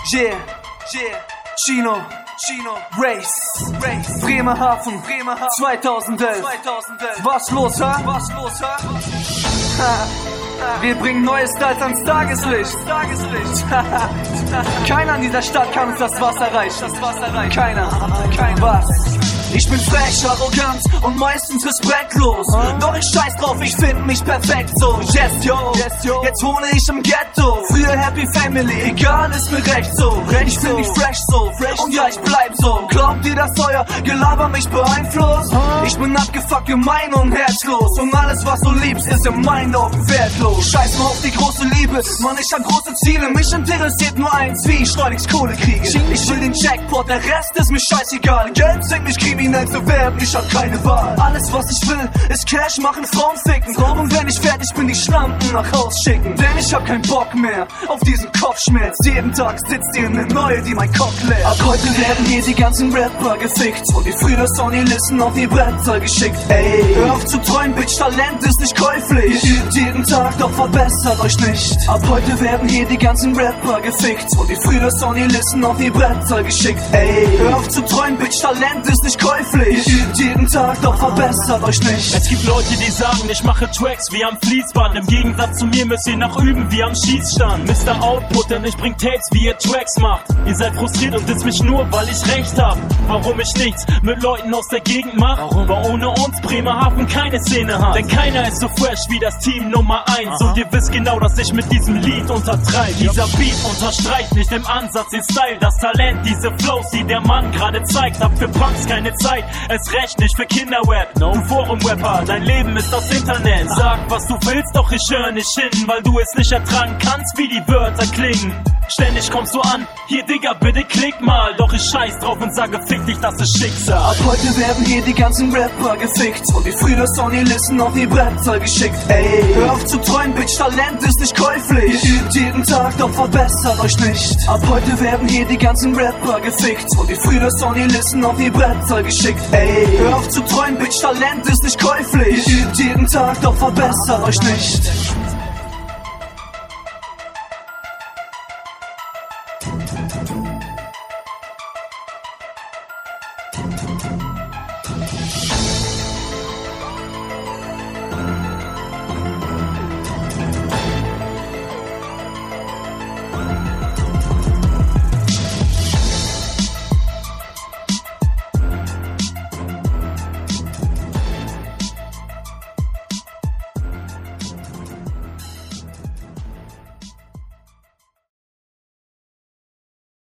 Yeah, Chino, Race, Bremerhaven, 2011. Was los, ha? Wir bringen neue Styles ans Tageslicht. Keiner in dieser Stadt kann uns das Wasser reichen. Keiner. Was? Ich bin frech, arrogant und meistens respektlos. Doch ich scheiß drauf, ich find mich perfekt so. Yes, yo, jetzt wohne ich im Ghetto. Früher Happy Family, egal, ist mir recht so. Ich bin nicht fresh so, und ja, ich bleib so. Glaubt ihr, dass euer Gelaber mich beeinflusst? Ich bin abgefuckt, gemein und herzlos. Und alles, was du liebst, ist in meinen Augen wertlos. Scheiß mal auf die große Liebe, Mann, ich hab große Ziele. Mich interessiert nur eins, wie ich schleunigst Kohle kriege. Ich will den Jackpot, der Rest ist mir scheißegal. Geld zwingt mich kriminell zu werden, ich hab keine Wahl. Alles, was ich will, ist Cash machen, Frauen ficken. Und wenn ich fertig bin, die Schlampen nach Haus schicken. Denn ich hab keinen Bock mehr auf diesen Kopfschmerz. Jeden Tag sitzt hier eine neue, die mein Kopf leert. Ab heute werden hier die ganzen Rapper gefickt und die früher Sony-Listen auf die Bretter geschickt. Ey, hör auf zu träumen, Bitch, Talent ist nicht käuflich. Ihr übt jeden Tag, doch verbessert euch nicht. Ab heute werden hier die ganzen Rapper gefickt und die früher Sony-Listen auf die Bretter geschickt. Ey, hör auf zu träumen, Bitch, Talent ist nicht käuflich. Ihr übt jeden Tag, doch verbessert euch nicht. Es gibt Leute, die sagen, ich mache Tracks wie am Fließband. Im Gegensatz zu mir müsst ihr noch üben wie am Schießstand. Mr. Output, denn ich bring Tapes, wie ihr Tracks macht. Ihr seid frustriert und disst mich nur, weil ich recht hab. Warum ich nichts mit Leuten aus der Gegend mach? Weil ohne uns Bremerhaven keine Szene hat. Denn keiner ist so fresh wie das Team Nummer 1. Und ihr wisst genau, dass ich mit diesem Lied untertreibe. Dieser Beat unterstreicht nicht im Ansatz den Style. Das Talent, diese Flows, die der Mann gerade zeigt. Hab für Punks keine Zeit, es recht nicht für Kinderrap. Du Forum-Rapper, dein Leben ist aus Internet. Sag, was du willst, doch ich höre nicht hin, weil du es nicht ertragen kannst, wie die Wörter klingen. Ständig kommst du an, hier Digga, bitte klick mal. Doch ich scheiß drauf und sage, fick dich, das ist Schicksal. Ab heute werden hier die ganzen Rapper gefickt und die früher Sony-Listen auf die Bretter geschickt. Ey, hör auf zu träumen, Bitch, Talent ist nicht käuflich. Ihr übt jeden Tag, doch verbessert euch nicht. Ab heute werden hier die ganzen Rapper gefickt und die früher Sony-Listen auf die Bretter geschickt. Ey, hör auf zu träumen, Bitch, Talent ist nicht käuflich. Ihr übt jeden Tag, doch verbessert euch nicht.